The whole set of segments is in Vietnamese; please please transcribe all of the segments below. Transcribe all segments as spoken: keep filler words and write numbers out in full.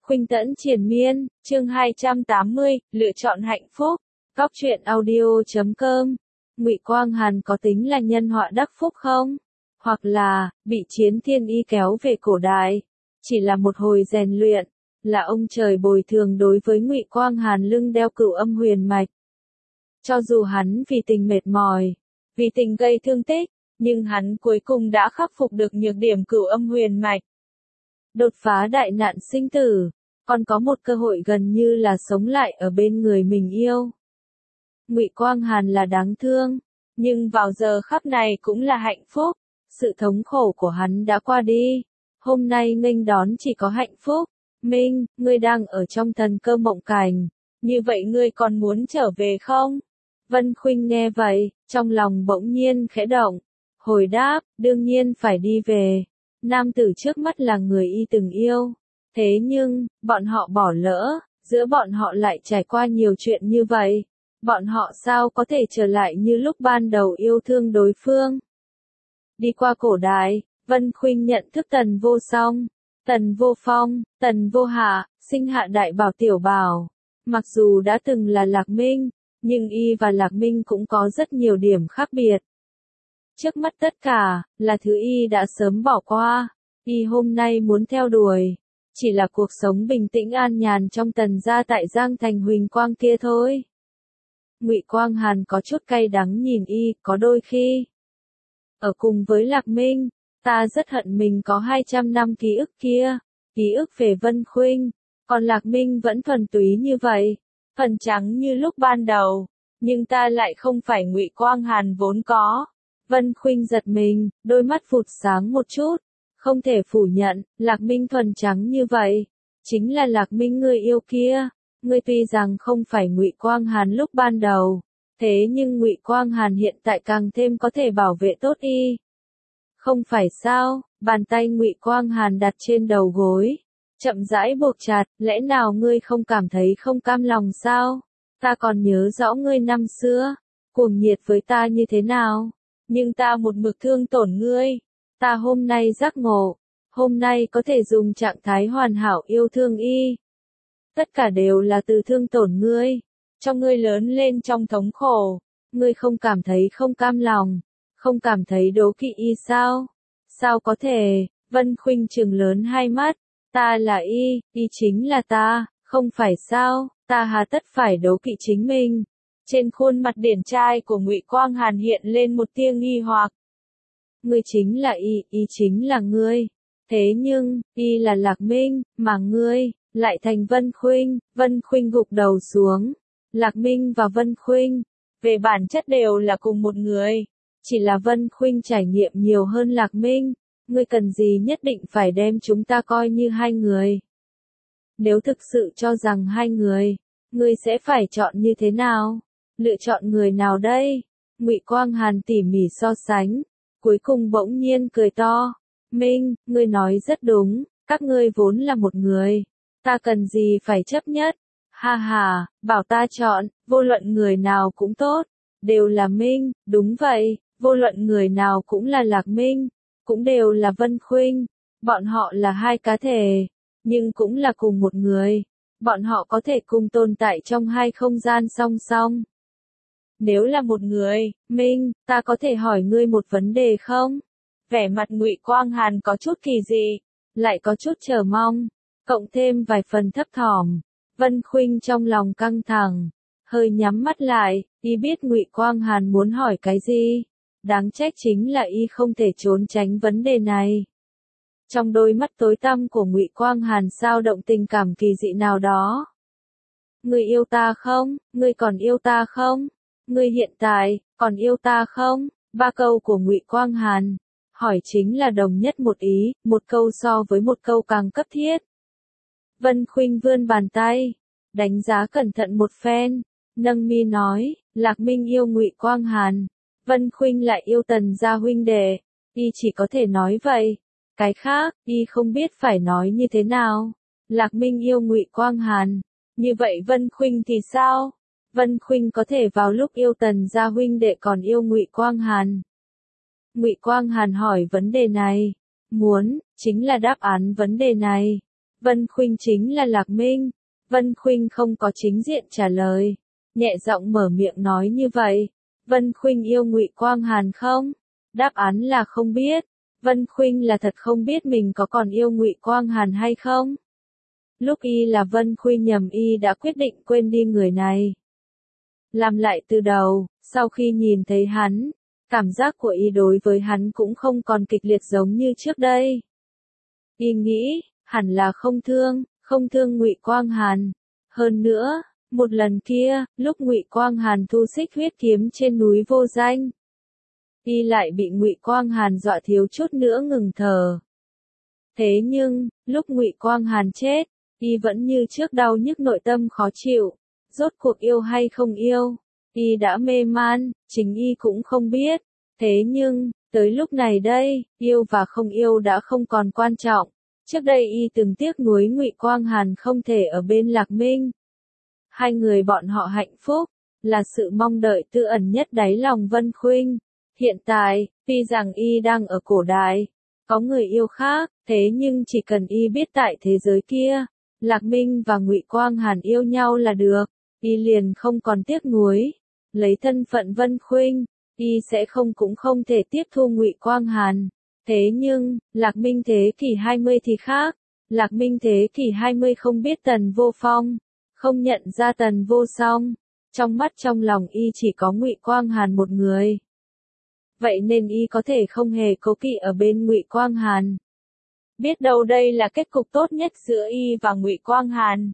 Khuynh Tẫn Triền Miên, chương hai trăm tám mươi, lựa chọn hạnh phúc. Góc truyện audio chấm com. Ngụy Quang Hàn có tính là nhân họa đắc phúc không? Hoặc là, bị Chiến Thiên Y kéo về cổ đại, chỉ là một hồi rèn luyện, là ông trời bồi thường đối với Ngụy Quang Hàn lưng đeo Cửu Âm Huyền Mạch. Cho dù hắn vì tình mệt mỏi, vì tình gây thương tích, nhưng hắn cuối cùng đã khắc phục được nhược điểm Cửu Âm Huyền Mạch. Đột phá đại nạn sinh tử, còn có một cơ hội gần như là sống lại ở bên người mình yêu. Ngụy Quang Hàn là đáng thương, nhưng vào giờ khắc này cũng là hạnh phúc. Sự thống khổ của hắn đã qua đi, hôm nay nghênh đón chỉ có hạnh phúc. Minh, ngươi đang ở trong thần cơ mộng cảnh, như vậy ngươi còn muốn trở về không? Vân Khuynh nghe vậy, trong lòng bỗng nhiên khẽ động, hồi đáp, đương nhiên phải đi về. Nam tử trước mắt là người y từng yêu, thế nhưng, bọn họ bỏ lỡ, giữa bọn họ lại trải qua nhiều chuyện như vậy, bọn họ sao có thể trở lại như lúc ban đầu yêu thương đối phương? Đi qua cổ đại, Vân Khuynh nhận thức Tần Vô Song, Tần Vô Phong, Tần Vô Hạ, sinh hạ đại bảo tiểu bảo. Mặc dù đã từng là Lạc Minh, nhưng y và Lạc Minh cũng có rất nhiều điểm khác biệt. Trước mắt tất cả, là thứ y đã sớm bỏ qua, y hôm nay muốn theo đuổi, chỉ là cuộc sống bình tĩnh an nhàn trong Tần gia tại Giang Thành huỳnh quang kia thôi. Ngụy Quang Hàn có chút cay đắng nhìn y, có đôi khi, ở cùng với Lạc Minh, ta rất hận mình có hai trăm năm ký ức kia, ký ức về Vân Khuynh, còn Lạc Minh vẫn thuần túy như vậy, phần trắng như lúc ban đầu, nhưng ta lại không phải Ngụy Quang Hàn vốn có. Vân Khuynh giật mình, đôi mắt phụt sáng một chút, không thể phủ nhận, Lạc Minh thuần trắng như vậy, chính là Lạc Minh người yêu kia. Ngươi tuy rằng không phải Ngụy Quang Hàn lúc ban đầu, thế nhưng Ngụy Quang Hàn hiện tại càng thêm có thể bảo vệ tốt y. Không phải sao? Bàn tay Ngụy Quang Hàn đặt trên đầu gối, chậm rãi buộc chặt, lẽ nào ngươi không cảm thấy không cam lòng sao? Ta còn nhớ rõ ngươi năm xưa, cuồng nhiệt với ta như thế nào, nhưng ta một mực thương tổn ngươi. Ta hôm nay giác ngộ, hôm nay có thể dùng trạng thái hoàn hảo yêu thương y. Tất cả đều là từ thương tổn ngươi, cho ngươi lớn lên trong thống khổ, ngươi không cảm thấy không cam lòng, không cảm thấy đố kỵ y sao? Sao có thể? Vân Khuynh trừng lớn hai mắt, ta là y, y chính là ta, không phải sao? Ta hà tất phải đố kỵ chính mình? Trên khuôn mặt điển trai của Ngụy Quang Hàn hiện lên một tia nghi hoặc. Ngươi chính là y, y chính là ngươi. Thế nhưng, y là Lạc Minh, mà ngươi lại thành Vân Khuynh. Vân Khuynh gục đầu xuống. Lạc Minh và Vân Khuynh, về bản chất đều là cùng một người. Chỉ là Vân Khuynh trải nghiệm nhiều hơn Lạc Minh. Ngươi cần gì nhất định phải đem chúng ta coi như hai người? Nếu thực sự cho rằng hai người, ngươi sẽ phải chọn như thế nào? Lựa chọn người nào đây? Ngụy Quang Hàn tỉ mỉ so sánh, cuối cùng bỗng nhiên cười to. Minh, ngươi nói rất đúng, các ngươi vốn là một người. Ta cần gì phải chấp nhất? Ha ha, bảo ta chọn, vô luận người nào cũng tốt, đều là Minh. Đúng vậy, vô luận người nào cũng là Lạc Minh, cũng đều là Vân Khuynh. Bọn họ là hai cá thể, nhưng cũng là cùng một người. Bọn họ có thể cùng tồn tại trong hai không gian song song. Nếu là một người, Minh, ta có thể hỏi ngươi một vấn đề không? Vẻ mặt Ngụy Quang Hàn có chút kỳ dị, lại có chút chờ mong, cộng thêm vài phần thấp thỏm. Vân Khuynh trong lòng căng thẳng, hơi nhắm mắt lại, y biết Ngụy Quang Hàn muốn hỏi cái gì. Đáng trách chính là y không thể trốn tránh vấn đề này. Trong đôi mắt tối tăm của Ngụy Quang Hàn sao động tình cảm kỳ dị nào đó. Ngươi yêu ta không? Ngươi còn yêu ta không? Ngươi hiện tại, còn yêu ta không? Ba câu của Ngụy Quang Hàn, hỏi chính là đồng nhất một ý, một câu so với một câu càng cấp thiết. Vân Khuynh vươn bàn tay, đánh giá cẩn thận một phen, nâng mi nói, Lạc Minh yêu Ngụy Quang Hàn, Vân Khuynh lại yêu Tần gia huynh đệ, y chỉ có thể nói vậy, cái khác, y không biết phải nói như thế nào. Lạc Minh yêu Ngụy Quang Hàn, như vậy Vân Khuynh thì sao? Vân Khuynh có thể vào lúc yêu Tần gia huynh đệ còn yêu Ngụy Quang Hàn. Ngụy Quang Hàn hỏi vấn đề này, muốn, chính là đáp án vấn đề này. Vân Khuynh chính là Lạc Minh. Vân Khuynh không có chính diện trả lời, nhẹ giọng mở miệng nói như vậy. Vân Khuynh yêu Ngụy Quang Hàn không? Đáp án là không biết. Vân Khuynh là thật không biết mình có còn yêu Ngụy Quang Hàn hay không. Lúc y là Vân Khuynh nhầm, y đã quyết định quên đi người này. Làm lại từ đầu, sau khi nhìn thấy hắn, cảm giác của y đối với hắn cũng không còn kịch liệt giống như trước đây. Y nghĩ, hẳn là không thương, không thương Ngụy Quang Hàn. Hơn nữa, một lần kia, lúc Ngụy Quang Hàn thu xích huyết kiếm trên núi vô danh, y lại bị Ngụy Quang Hàn dọa thiếu chút nữa ngừng thở. Thế nhưng, lúc Ngụy Quang Hàn chết, y vẫn như trước đau nhức nội tâm khó chịu. Rốt cuộc yêu hay không yêu, y đã mê man, chính y cũng không biết. Thế nhưng, tới lúc này đây, yêu và không yêu đã không còn quan trọng. Trước đây y từng tiếc nuối Ngụy Quang Hàn không thể ở bên Lạc Minh. Hai người bọn họ hạnh phúc, là sự mong đợi tư ẩn nhất đáy lòng Vân Khuynh. Hiện tại, tuy rằng y đang ở cổ đại, có người yêu khác, thế nhưng chỉ cần y biết tại thế giới kia, Lạc Minh và Ngụy Quang Hàn yêu nhau là được, y liền không còn tiếc nuối. Lấy thân phận Vân Khuynh, y sẽ không cũng không thể tiếp thu Ngụy Quang Hàn. Thế nhưng, Lạc Minh thế kỷ hai mươi thì khác. Lạc Minh thế kỷ hai mươi không biết Tần Vô Phong, không nhận ra Tần Vô Song. Trong mắt trong lòng y chỉ có Ngụy Quang Hàn một người. Vậy nên y có thể không hề cố kỵ ở bên Ngụy Quang Hàn. Biết đâu đây là kết cục tốt nhất giữa y và Ngụy Quang Hàn.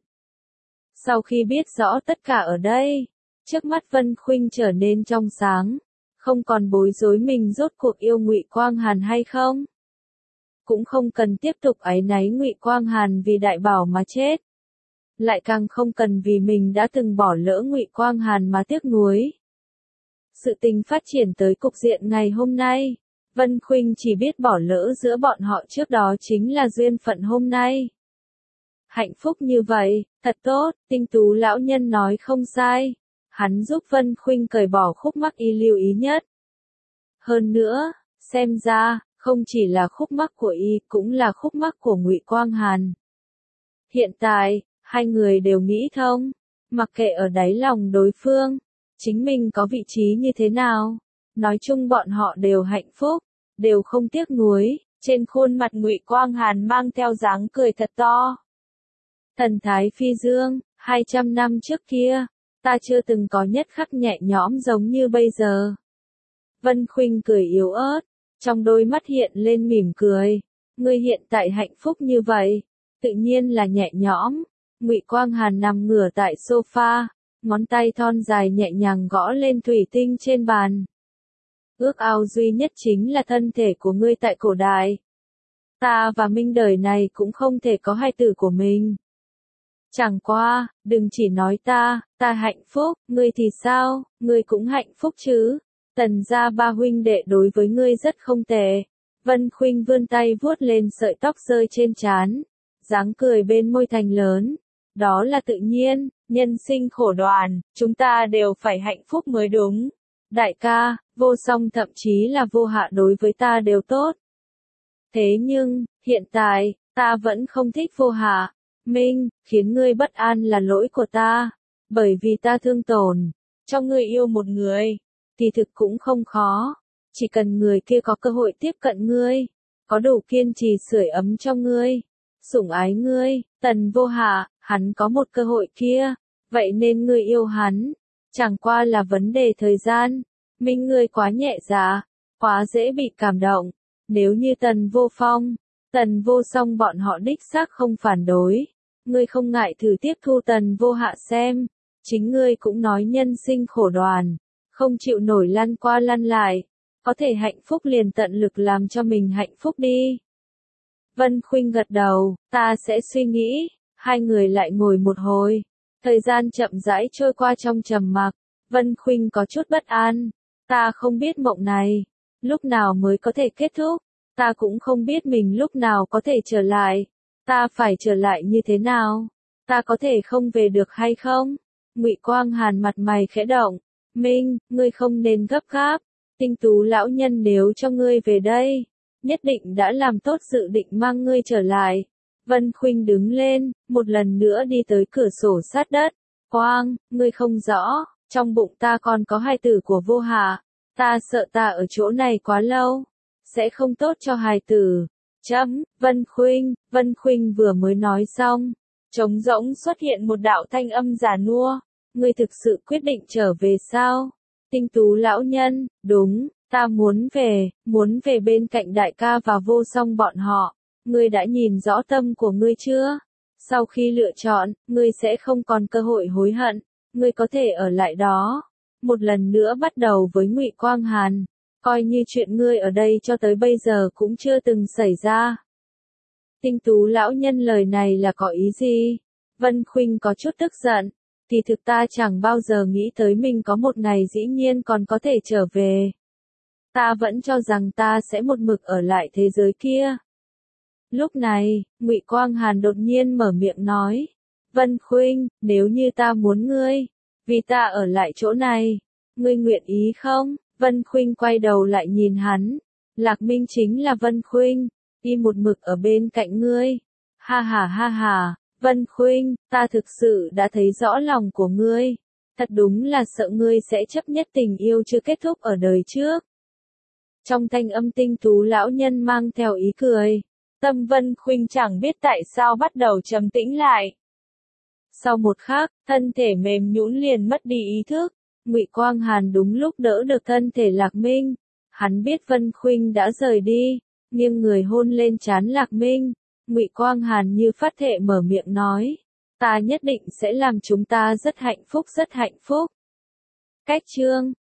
Sau khi biết rõ tất cả ở đây, trước mắt Vân Khuynh trở nên trong sáng, không còn bối rối mình rốt cuộc yêu Ngụy Quang Hàn hay không. Cũng không cần tiếp tục áy náy Ngụy Quang Hàn vì Đại Bảo mà chết. Lại càng không cần vì mình đã từng bỏ lỡ Ngụy Quang Hàn mà tiếc nuối. Sự tình phát triển tới cục diện ngày hôm nay, Vân Khuynh chỉ biết bỏ lỡ giữa bọn họ trước đó chính là duyên phận hôm nay. Hạnh phúc như vậy, thật tốt, Tinh Tú lão nhân nói không sai. Hắn giúp Vân Khuynh cởi bỏ khúc mắc y lưu ý nhất. Hơn nữa, xem ra, không chỉ là khúc mắc của y, cũng là khúc mắc của Ngụy Quang Hàn. Hiện tại, hai người đều nghĩ thông, mặc kệ ở đáy lòng đối phương, chính mình có vị trí như thế nào, nói chung bọn họ đều hạnh phúc, đều không tiếc nuối. Trên khuôn mặt Ngụy Quang Hàn mang theo dáng cười thật to. Thần thái phi dương, hai trăm năm trước kia, ta chưa từng có nhất khắc nhẹ nhõm giống như bây giờ. Vân Khuynh cười yếu ớt, trong đôi mắt hiện lên mỉm cười. Ngươi hiện tại hạnh phúc như vậy, tự nhiên là nhẹ nhõm. Ngụy Quang Hàn nằm ngửa tại sofa, ngón tay thon dài nhẹ nhàng gõ lên thủy tinh trên bàn. Ước ao duy nhất chính là thân thể của ngươi tại cổ đại. Ta và Minh đời này cũng không thể có hai tử của mình. Chẳng qua, đừng chỉ nói ta, ta hạnh phúc, ngươi thì sao, ngươi cũng hạnh phúc chứ. Tần gia ba huynh đệ đối với ngươi rất không tệ. Vân Khuynh vươn tay vuốt lên sợi tóc rơi trên trán, dáng cười bên môi thành lớn. Đó là tự nhiên, nhân sinh khổ đoàn, chúng ta đều phải hạnh phúc mới đúng. Đại ca, Vô Song thậm chí là Vô Hạ đối với ta đều tốt. Thế nhưng, hiện tại, ta vẫn không thích Vô Hạ. Minh, khiến ngươi bất an là lỗi của ta, bởi vì ta thương tổn, cho ngươi yêu một người, thì thực cũng không khó, chỉ cần người kia có cơ hội tiếp cận ngươi, có đủ kiên trì sưởi ấm cho ngươi, sủng ái ngươi. Tần Vô Hạ, hắn có một cơ hội kia, vậy nên ngươi yêu hắn, chẳng qua là vấn đề thời gian. Minh, ngươi quá nhẹ dạ, quá dễ bị cảm động. Nếu như Tần Vô Phong, Tần Vô Song bọn họ đích xác không phản đối, ngươi không ngại thử tiếp thu Tần Vô Hạ xem. Chính ngươi cũng nói nhân sinh khổ đoàn, không chịu nổi lăn qua lăn lại, có thể hạnh phúc liền tận lực làm cho mình hạnh phúc đi. Vân Khuynh gật đầu, ta sẽ suy nghĩ. Hai người lại ngồi một hồi, thời gian chậm rãi trôi qua trong trầm mặc. Vân Khuynh có chút bất an, ta không biết mộng này lúc nào mới có thể kết thúc, ta cũng không biết mình lúc nào có thể trở lại, ta phải trở lại như thế nào, ta có thể không về được hay không? Ngụy Quang Hàn mặt mày khẽ động, Minh, ngươi không nên gấp gáp, Tinh Tú lão nhân nếu cho ngươi về đây, nhất định đã làm tốt dự định mang ngươi trở lại. Vân Khuynh đứng lên, một lần nữa đi tới cửa sổ sát đất. Quang, ngươi không rõ, trong bụng ta còn có hài tử của vô hạ. Ta sợ ta ở chỗ này quá lâu, sẽ không tốt cho hài tử. Chấm, Vân Khuynh, Vân Khuynh vừa mới nói xong. Trống rỗng xuất hiện một đạo thanh âm già nua. Ngươi thực sự quyết định trở về sao? Tinh Tú lão nhân, đúng, ta muốn về, muốn về bên cạnh đại ca và vô song bọn họ. Ngươi đã nhìn rõ tâm của ngươi chưa? Sau khi lựa chọn, ngươi sẽ không còn cơ hội hối hận. Ngươi có thể ở lại đó. Một lần nữa bắt đầu với Ngụy Quang Hàn. Coi như chuyện ngươi ở đây cho tới bây giờ cũng chưa từng xảy ra. Tinh Tú lão nhân lời này là có ý gì? Vân Khuynh có chút tức giận. Kỳ thực ta chẳng bao giờ nghĩ tới mình có một ngày dĩ nhiên còn có thể trở về. Ta vẫn cho rằng ta sẽ một mực ở lại thế giới kia. Lúc này, Ngụy Quang Hàn đột nhiên mở miệng nói. Vân Khuynh, nếu như ta muốn ngươi, vì ta ở lại chỗ này, ngươi nguyện ý không? Vân Khuynh quay đầu lại nhìn hắn. Lạc Minh chính là Vân Khuynh, đi một mực ở bên cạnh ngươi. Ha ha ha ha, Vân Khuynh, ta thực sự đã thấy rõ lòng của ngươi. Thật đúng là sợ ngươi sẽ chấp nhất tình yêu chưa kết thúc ở đời trước. Trong thanh âm Tinh Tú lão nhân mang theo ý cười. Tâm Vân Khuynh chẳng biết tại sao bắt đầu trầm tĩnh lại. Sau một khắc, thân thể mềm nhũn liền mất đi ý thức. Ngụy Quang Hàn đúng lúc đỡ được thân thể Lạc Minh. Hắn biết Vân Khuynh đã rời đi, nhưng người hôn lên trán Lạc Minh. Ngụy Quang Hàn như phát thệ mở miệng nói, ta nhất định sẽ làm chúng ta rất hạnh phúc rất hạnh phúc. Cách chương